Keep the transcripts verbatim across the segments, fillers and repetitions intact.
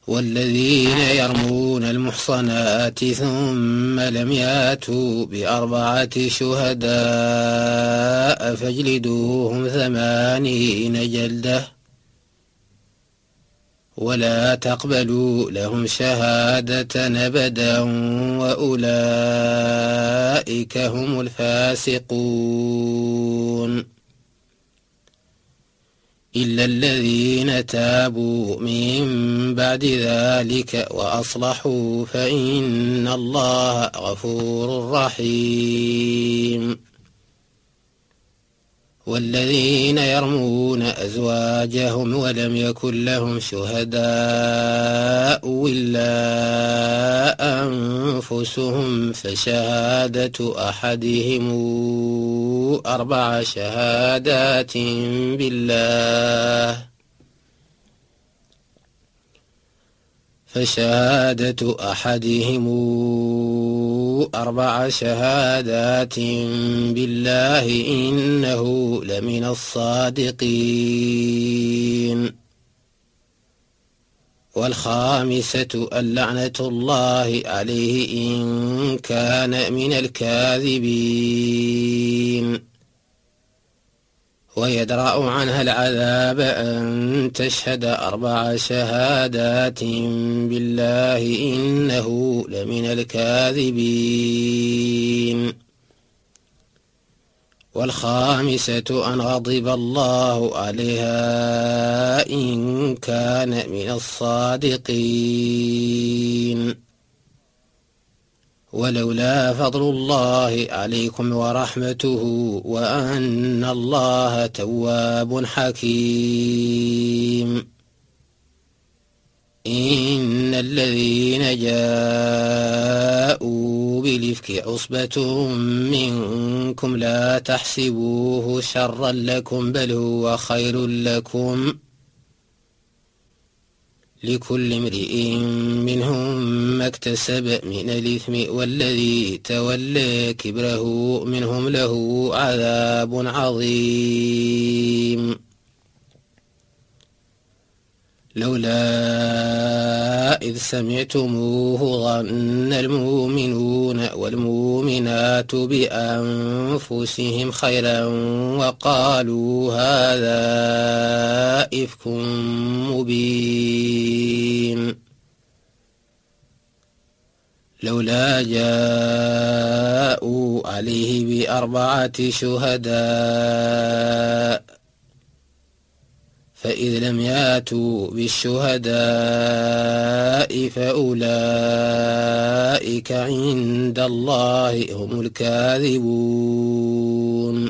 والذين يرمون المحصنات ثم لم ياتوا بأربعة شهداء فاجلدوهم ثمانين جلدة ولا تقبلوا لهم شهادة أبدا وأولئك هم الفاسقون إلا الذين تابوا من بعد ذلك وأصلحوا فإن الله غفور رحيم. والذين يرمون أزواجهم ولم يكن لهم شهداء إلا أنفسهم فشهادة أحدهم أربع شهادات بالله فشهادة أحدهم أربع شهادات بالله إنه لمن الصادقين. والخامسة اللعنة الله عليه إن كان من الكاذبين. ويدرأ عنها العذاب أن تشهد أربع شهادات بالله إنه لمن الكاذبين. والخامسة أن غضب الله عليها إن كان من الصادقين. ولولا فضل الله عليكم ورحمته وأن الله تواب حكيم. إن الذين جاءوا بالإفك عصبة منكم لا تحسبوه شرا لكم بل هو خير لكم لكل امرئ منهم ما اكتسب من الإثم والذي تولى كبره منهم له عذاب عظيم. لولا إذ سمعتموه ظن المؤمنون والمؤمنات بأنفسهم خيرا وقالوا هذا إفك مبين. لولا جاءوا عليه بأربعة شهداء فإذ لم ياتوا بالشهداء فأولئك عند الله هم الكاذبون.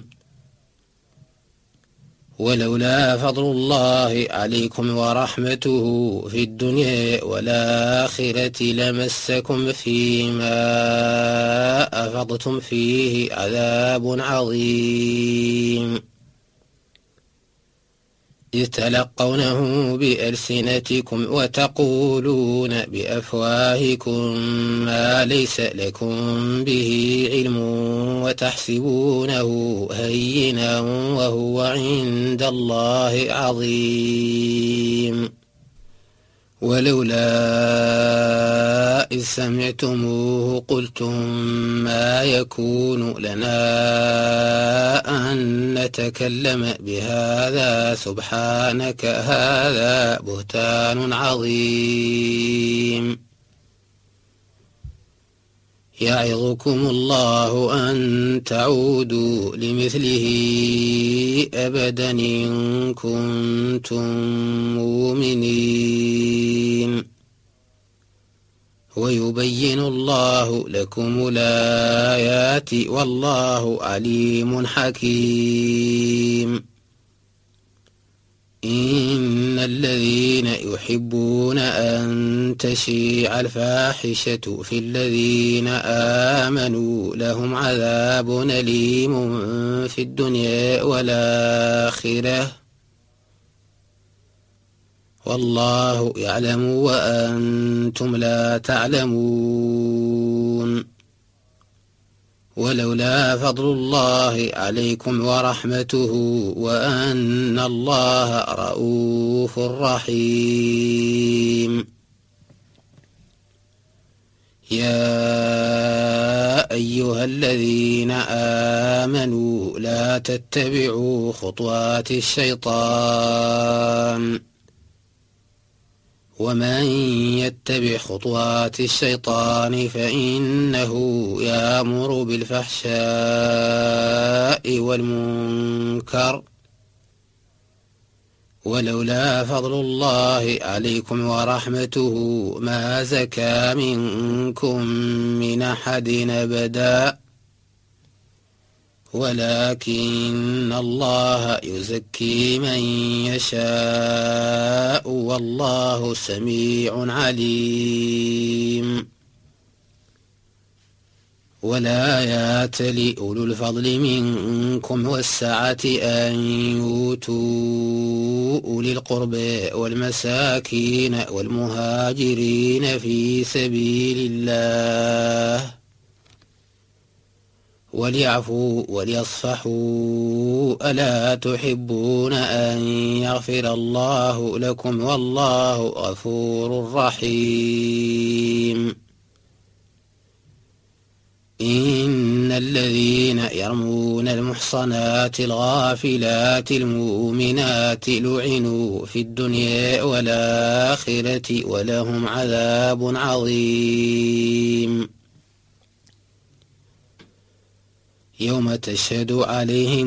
ولولا فضل الله عليكم ورحمته في الدنيا والآخرة لمسكم فيما أفضتم فيه عذاب عظيم. إذ تلقونه بألسنتكم وتقولون بأفواهكم ما ليس لكم به علم وتحسبونه هينا وهو عند الله عظيم. ولولا إذ سمعتموه قلتم ما يكون لنا أن نتكلم بهذا سبحانك هذا بهتان عظيم. يعظكم الله أن تعودوا لمثله أبدا إن كنتم مؤمنين. ويبين الله لكم الآيات والله عليم حكيم. إن الذين يحبون أن تشيع الفاحشة في الذين آمنوا لهم عذاب أليم في الدنيا والآخرة والله يعلم وأنتم لا تعلمون. ولولا فضل الله عليكم ورحمته وأن الله رؤوف رحيم. تتبعوا خطوات الشيطان ومن يتبع خطوات الشيطان فإنه يأمر بالفحشاء والمنكر ولولا فضل الله عليكم ورحمته ما زكى منكم من أحد أبدا ولكن الله يزكي من يشاء والله سميع عليم. ولا يأتل أولو الفضل منكم والسعة أن يؤتوا أولي القربى والمساكين والمهاجرين في سبيل الله وليعفوا وليصفحوا ألا تحبون أن يغفر الله لكم والله غفور رحيم. إن الذين يرمون المحصنات الغافلات المؤمنات لعنوا في الدنيا والآخرة ولهم عذاب عظيم. يوم تشهد عليهم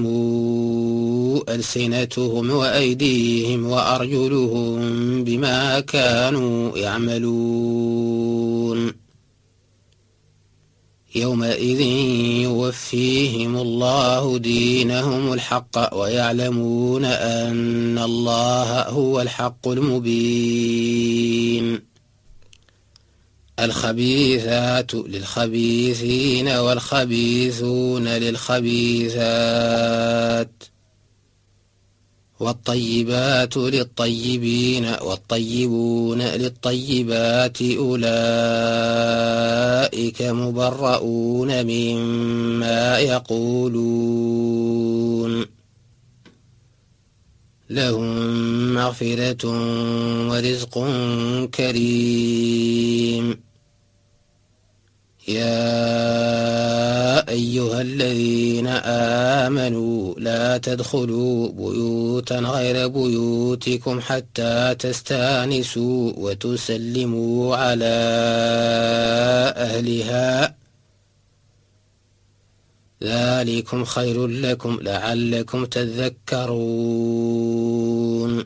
ألسنتهم وأيديهم وأرجلهم بما كانوا يعملون يومئذ يوفيهم الله دينهم الحق ويعلمون أن الله هو الحق المبين. الخبيثات للخبيثين والخبيثون للخبيثات والطيبات للطيبين والطيبون للطيبات أولئك مبرؤون مما يقولون لهم مغفرة ورزق كريم. يا أيها الذين آمنوا لا تدخلوا بيوتا غير بيوتكم حتى تستأنسوا وتسلموا على أهلها ذلكم خير لكم لعلكم تذكرون.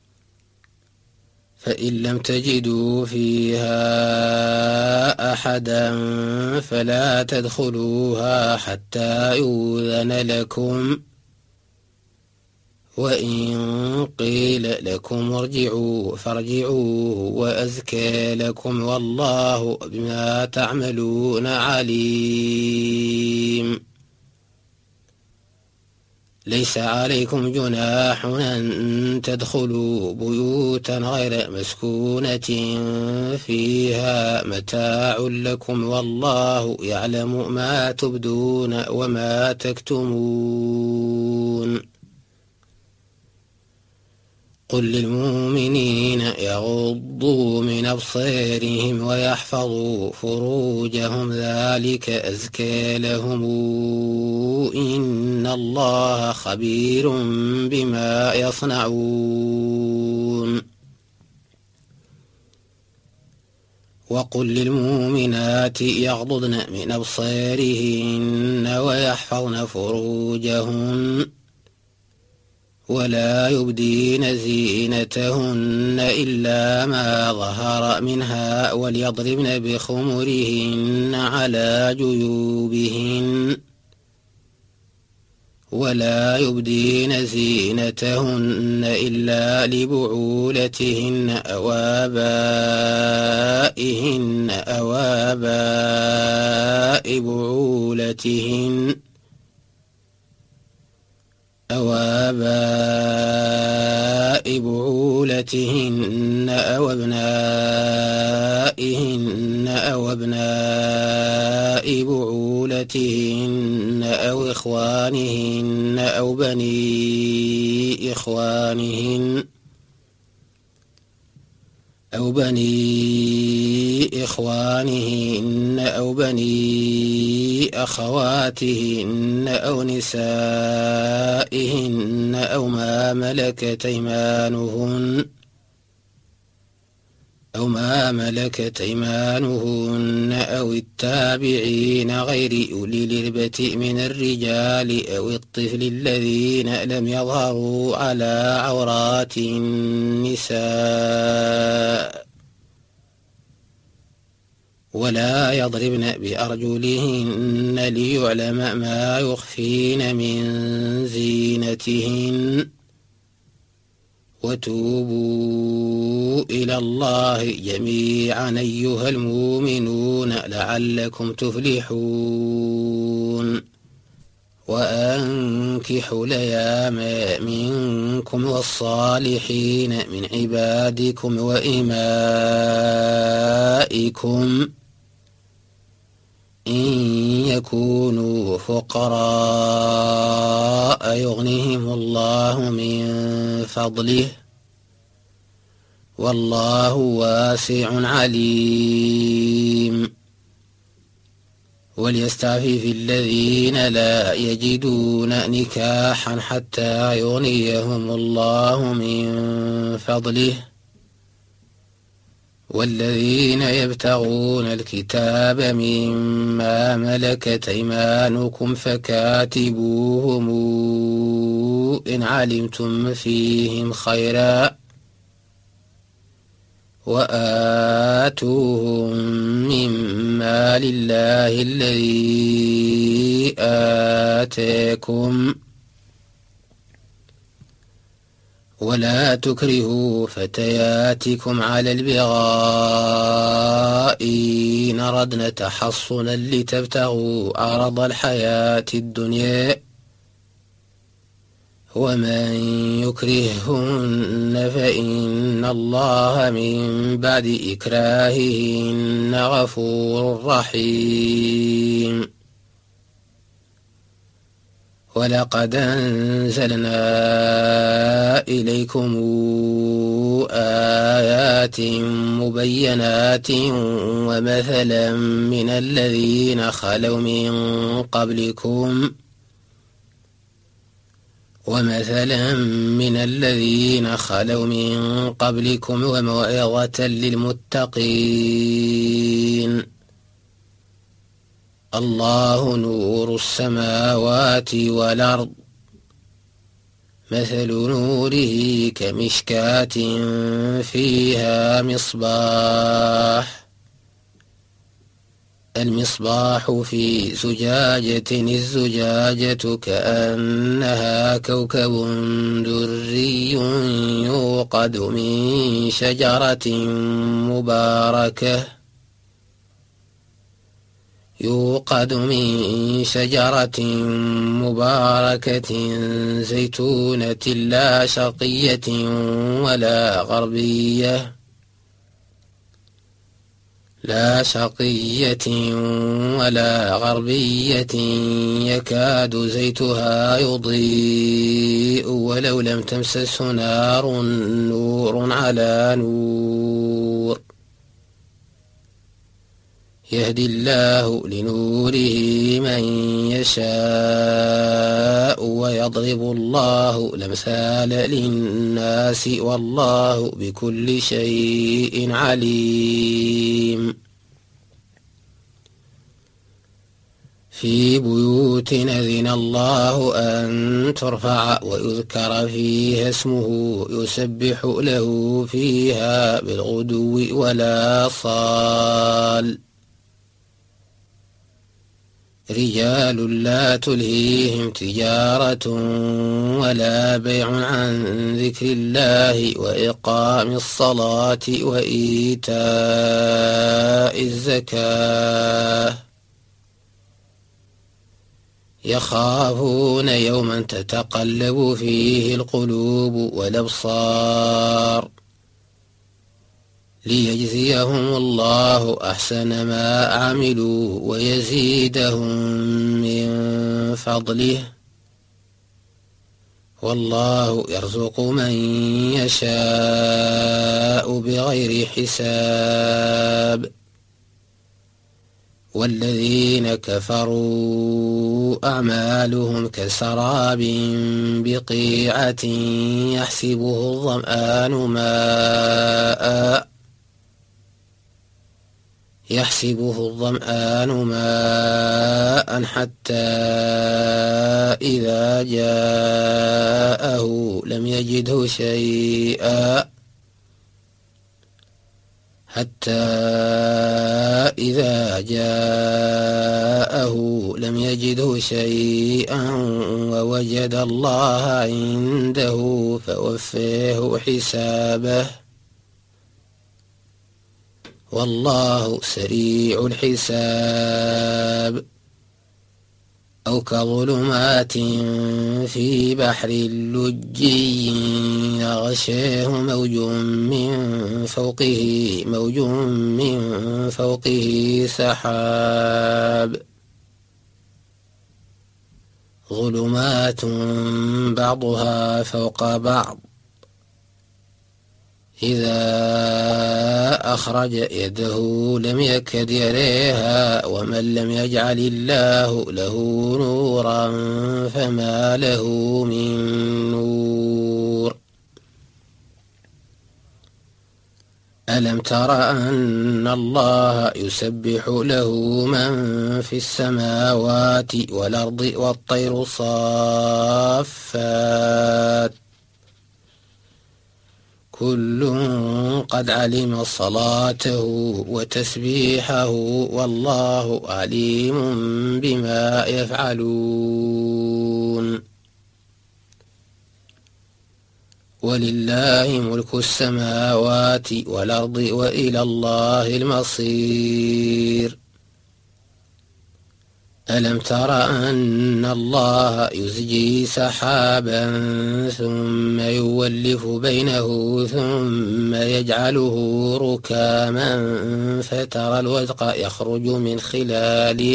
فإن لم تجدوا فيها أحدا فلا تدخلوها حتى يؤذن لكم وإن قيل لكم ارجعوا فارجعوا وأزكى لكم والله بما تعملون عليم. ليس عليكم جناح أن تدخلوا بيوتا غير مسكونة فيها متاع لكم والله يعلم ما تبدون وما تكتمون. قل للمؤمنين يغضوا من أبصارهم ويحفظوا فروجهم ذلك أزكى لهم إن الله خبير بما يصنعون. وقل للمؤمنات يغضضن من أبصارهن ويحفظن فروجهن ولا يبدين زينتهن إلا ما ظهر منها وليضربن بخمرهن على جيوبهن ولا يبدين زينتهن إلا لبعولتهن أو آبائهن أو آباء بعولتهن أو آباء بعولتهن أو أبنائهن أو أبناء بعولتهن أو إخوانهن أو بني إخوانهن أو بني إخوانهن أو بني أخواتهن أو نسائهن أو ما ملكت أيمانهن أو ما ملكت أيمانهن أو التابعين غير أولي الإربة من الرجال أو الطفل الذين لم يظهروا على عورات النساء ولا يضربن بأرجلهن ليعلم ما يخفين من زينتهن وتوبوا إلى الله جميعا أيها المؤمنون لعلكم تفلحون وأنكحوا الأيام منكم والصالحين من عبادكم وإمائكم إن يكونوا فقراء يغنهم الله من فضله والله واسع عليم وليستعفف الذين لا يجدون نكاحا حتى يغنيهم الله من فضله والذين يبتغون الكتاب مما ملكت أيمانكم فكاتبوهم إن علمتم فيهم خيرا وآتوهم مما لله الذي آتاكم ولا تكرهوا فتياتكم على البغاء إن أردن تحصنا لتبتغوا عرض الحياة الدنيا ومن يكرههن فإن الله من بعد إكراههن غفور رحيم ولقد أنزلنا إليكم آيات مبينات ومثلا من الذين خلوا من قبلكم ومثلا من الذين خلوا من قبلكم وموعظة للمتقين الله نور السماوات والأرض مثل نوره كمشكاة فيها مصباح المصباح في زجاجة الزجاجة كأنها كوكب دري يوقد من شجرة مباركة يوقد من شجرة مباركة زيتونة لا شرقية ولا غربية لا شرقية ولا غربية يكاد زيتها يضيء ولو لم تمسسه نار نور على نور يهدي الله لنوره من يشاء ويضرب الله الأمثال للناس والله بكل شيء عليم في بيوت أذن الله أن ترفع ويذكر فيها اسمه يسبح له فيها بالغدو ولا صال رجال لا تلهيهم تجارة ولا بيع عن ذكر الله وإقام الصلاة وإيتاء الزكاة يخافون يوما تتقلب فيه القلوب والأبصار ليجزيهم الله أحسن ما عملوا ويزيدهم من فضله والله يرزق من يشاء بغير حساب والذين كفروا أعمالهم كسراب بقيعة يحسبه الظمآن ماء يحسبه الظمآن ماء حتى إذا جاءه لم يجده شيئا حتى إذا جاءه لم يجده شيئا ووجد الله عنده فوفيه حسابه والله سريع الحساب. أو كظلمات في بحر لجي يغشاه موج من فوقه موج من فوقه سحاب ظلمات بعضها فوق بعض إذا أخرج يده لم يكد يريها ومن لم يجعل الله له نورا فما له من نور. ألم تر أن الله يسبح له من في السماوات والأرض والطير صافات كل قد علم صلاته وتسبيحه والله عليم بما يفعلون. ولله ملك السماوات والأرض وإلى الله المصير. ألم تر أن الله يزجي سحابا ثم يولف بينه ثم يجعله ركاما فترى الودق يخرج من خلاله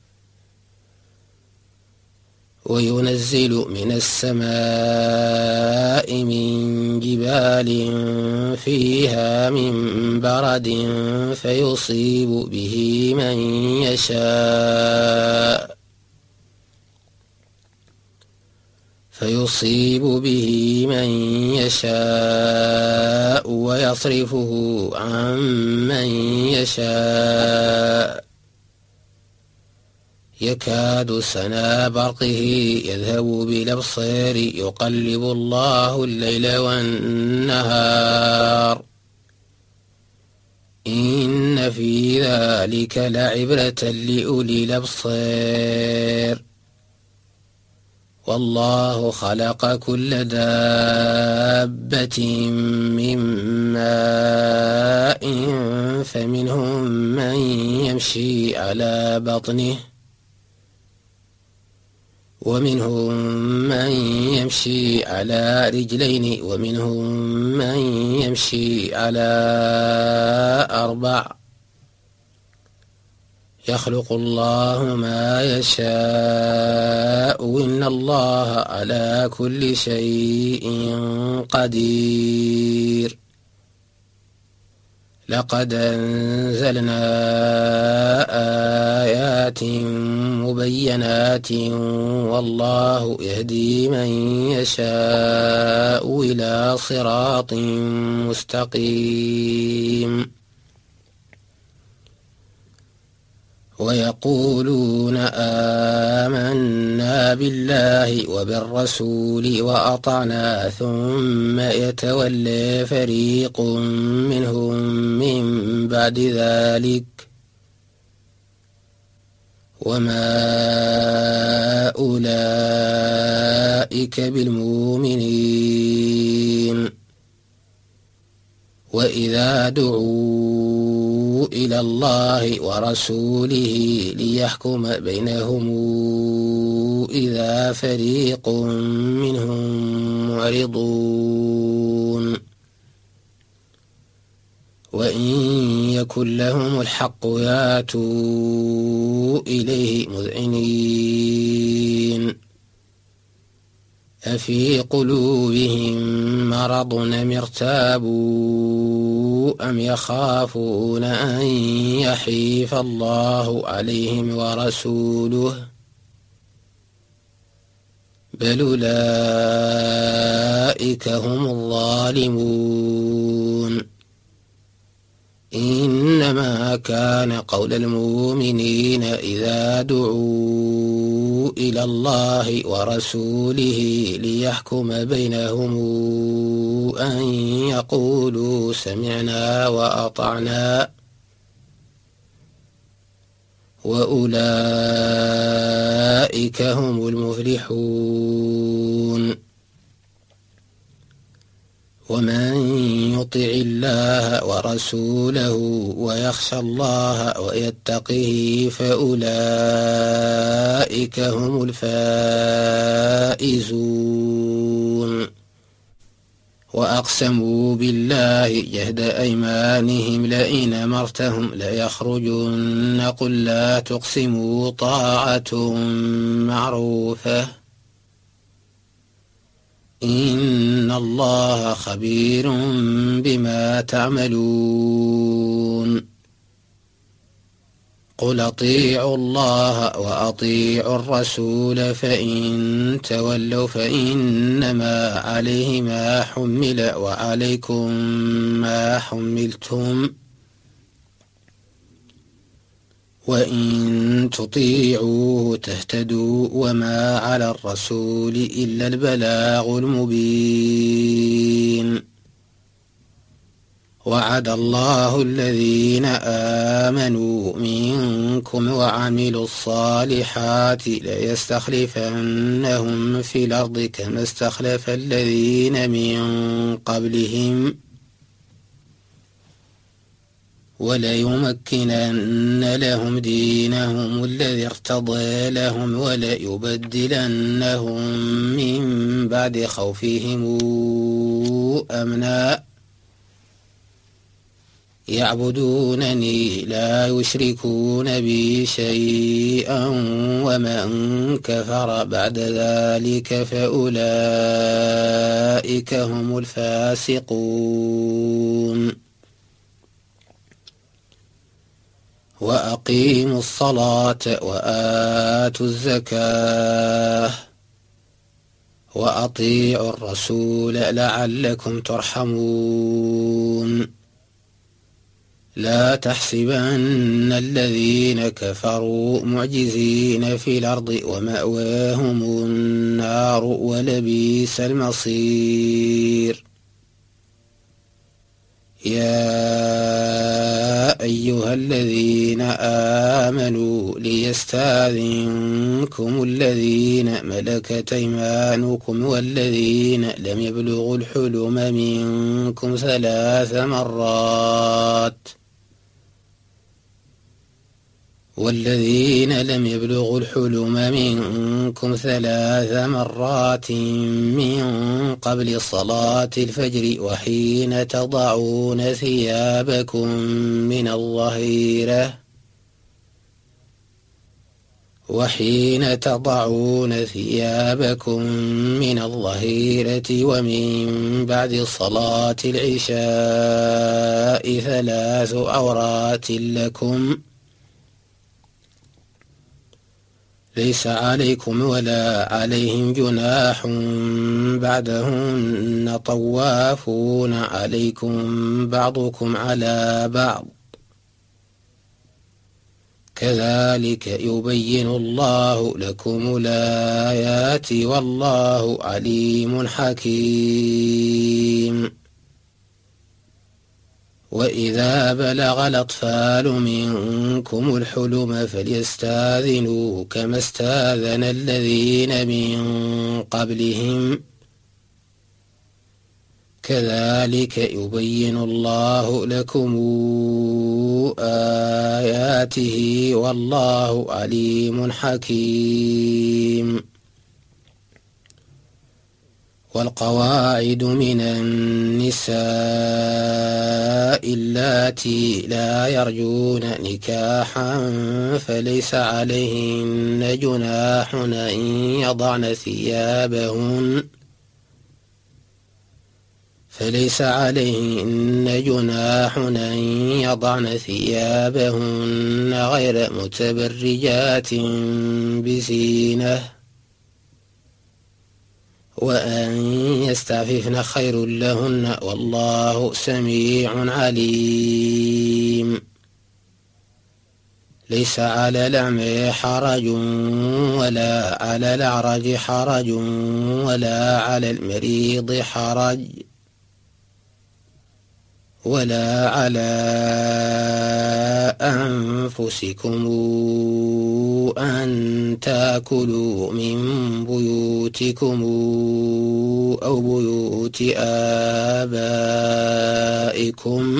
وينزل من السماء من جبال فيها من برد فيصيب به من يشاء فيصيب به من يشاء ويصرفه عن من يشاء يكاد سنا برقه يذهب بالأبصار يقلب الله الليل والنهار إن في ذلك لعبرة لأولي الأبصار. والله خلق كل دابة من ماء فمنهم من يمشي على بطنه ومنهم من يمشي على رجلين ومنهم من يمشي على أربع يخلق الله ما يشاء إن الله على كل شيء قدير. لقد أنزلنا آيات مبينات والله يهدي من يشاء إلى صراط مستقيم. ويقولون آمنا بالله وبالرسول وأطعنا ثم يتولى فريق منهم من بعد ذلك وما أولئك بالمؤمنين. وإذا دعوا إلى الله ورسوله ليحكم بينهم إذا فريق منهم معرضون وإن يكن لهم الحق ياتوا إليه مذعنين أفي قلوبهم مرض أم ارتابوا أم يخافون أن يحيف الله عليهم ورسوله بل أولئك هم الظالمون إنما كان قول المؤمنين إذا دعوا إلى الله ورسوله ليحكم بينهم أن يقولوا سمعنا وأطعنا وأولئك هم المفلحون ومن يطع الله ورسوله ويخشى الله ويتقه فأولئك هم الفائزون وأقسموا بالله جهد أيمانهم لئن أمرتهم ليخرجن قل لا تقسموا طاعة معروفة إن الله خبير بما تعملون قل أطيعوا الله وأطيعوا الرسول فإن تولوا فإنما عليه ما حمل وعليكم ما حملتم وإن تطيعوه تهتدوا وما على الرسول إلا البلاغ المبين وعد الله الذين آمنوا منكم وعملوا الصالحات ليستخلفنهم في الأرض كما استخلف الذين من قبلهم وليمكنن لهم دينهم الذي ارتضى لهم وليبدلنهم من بعد خوفهم أمنا يعبدونني لا يشركون بي شيئا ومن كفر بعد ذلك فأولئك هم الفاسقون وأقيموا الصلاة وآتوا الزكاة وأطيعوا الرسول لعلكم ترحمون لا تحسبن الذين كفروا معجزين في الأرض ومأواهم النار ولبئس المصير يا أيها الذين آمنوا ليستأذنكم الذين ملكت أيمانكم والذين لم يبلغوا الحلم منكم ثلاث مرات والذين لم يبلغوا الحلم منكم ثلاث مرات من قبل صلاة الفجر وحين تضعون ثيابكم من الظهيرة وحين تضعون ثيابكم من الظهيرة ومن بعد صلاة العشاء ثلاث عورات لكم ليس عليكم ولا عليهم جناح بعدهن طوافون عليكم بعضكم على بعض كذلك يبين الله لكم الآيات والله عليم حكيم وإذا بلغ الأطفال منكم الحلم فليستأذنوا كما استأذن الذين من قبلهم كذلك يبين الله لكم آياته والله عليم حكيم والقواعد من النساء اللاتي لا يرجون نكاحا فليس عليهن جناح أن يضعن ثيابهن فليس عليهن جناح أن يضعن ثيابهن غير متبرجات بزينة وأن يستعففن خير لهن والله سميع عليم. ليس على الأعمى حرج ولا على الأعرج حرج ولا على المريض حرج ولا على أنفسكم أن تأكلوا من بيوتكم أو بيوت آبائكم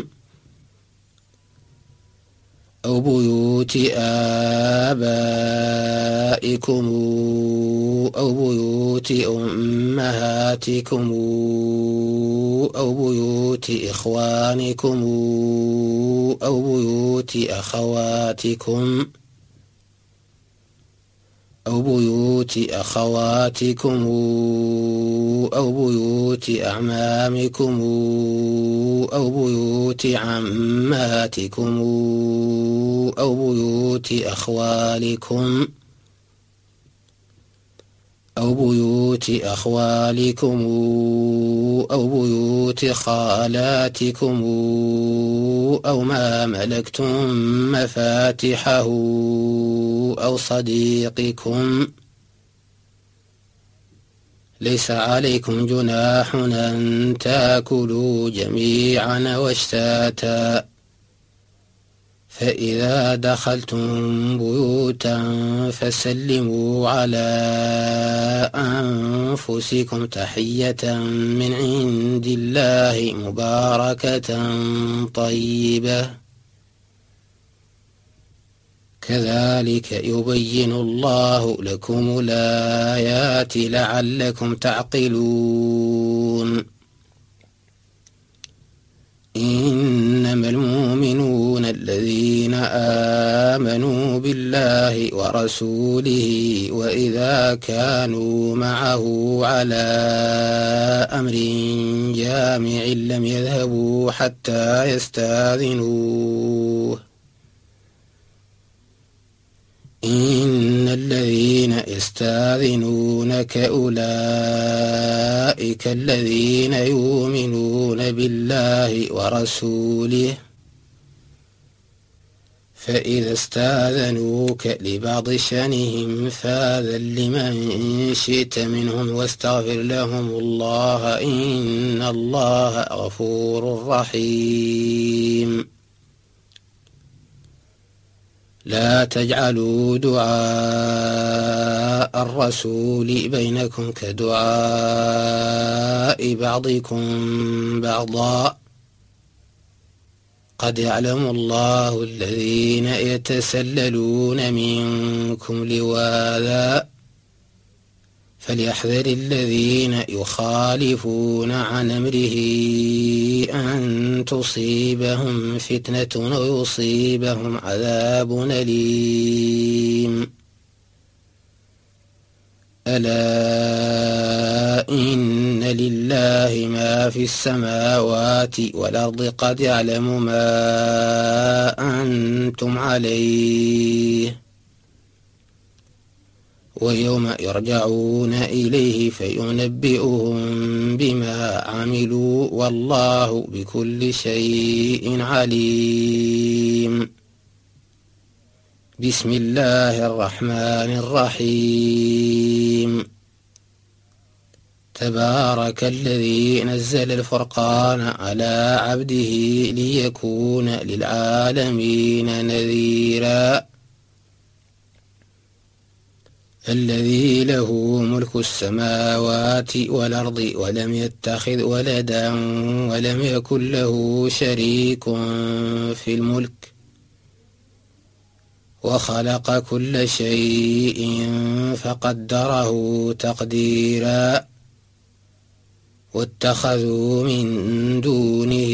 أو بيوت آبائكم أو بيوت أمهاتكم أو بيوت إخوانكم أو بيوت أخواتكم أو بيوت أخواتكم أو بيوت أعمامكم أو بيوت عماتكم أو بيوت أخوالكم أو بيوت أخوالكم أو بيوت خالاتكم أو ما ملكتم مفاتحه أو صديقكم. ليس عليكم جناح أن تأكلوا جميعا واشتاتا فإذا دخلتم بيوتا فسلموا على أنفسكم تحية من عند الله مباركة طيبة كذلك يبين الله لكم الآيات لعلكم تعقلون. إنما المؤمنون الذين آمنوا بالله ورسوله وإذا كانوا معه على أمر جامع لم يذهبوا حتى يستأذنوه إن الذين يستأذنونك أولئك الذين يؤمنون بالله ورسوله فإذا استأذنوك لبعض شأنهم فأذن لمن شئت منهم واستغفر لهم الله إن الله غفور رحيم. لا تجعلوا دعاء الرسول بينكم كدعاء بعضكم بعضا قد يعلم الله الذين يتسللون منكم لواذا فليحذر الذين يخالفون عن أمره أن تصيبهم فتنة أو يصيبهم عذاب أليم. ألا إن لله ما في السماوات والأرض قد يعلم ما أنتم عليه ويوم يرجعون إليه فينبئهم بما عملوا والله بكل شيء عليم. بسم الله الرحمن الرحيم. تبارك الذي نزل الفرقان على عبده ليكون للعالمين نذيرا الذي له ملك السماوات والأرض ولم يتخذ ولدا ولم يكن له شريك في الملك وخلق كل شيء فقدره تقديرا واتخذوا من دونه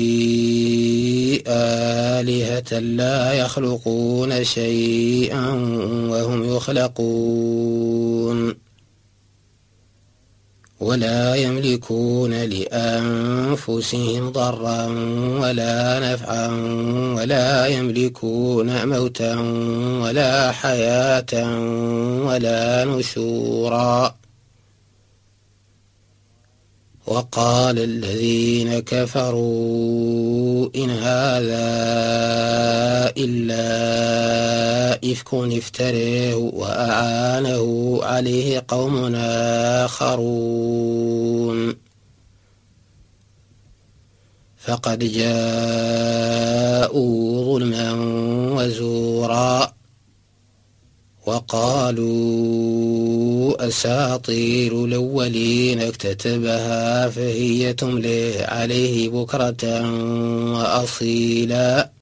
آلهة لا يخلقون شيئا وهم يخلقون ولا يملكون لأنفسهم ضرا ولا نفعا ولا يملكون موتا ولا حياة ولا نشورا. وقال الذين كفروا إن هذا إلا إفك افتريه وأعانه عليه قوم آخرون فقد جاءوا ظلما وزورا وقالوا أساطير الأولين اكتتبها فهي تملي عليه بكرة وأصيلا.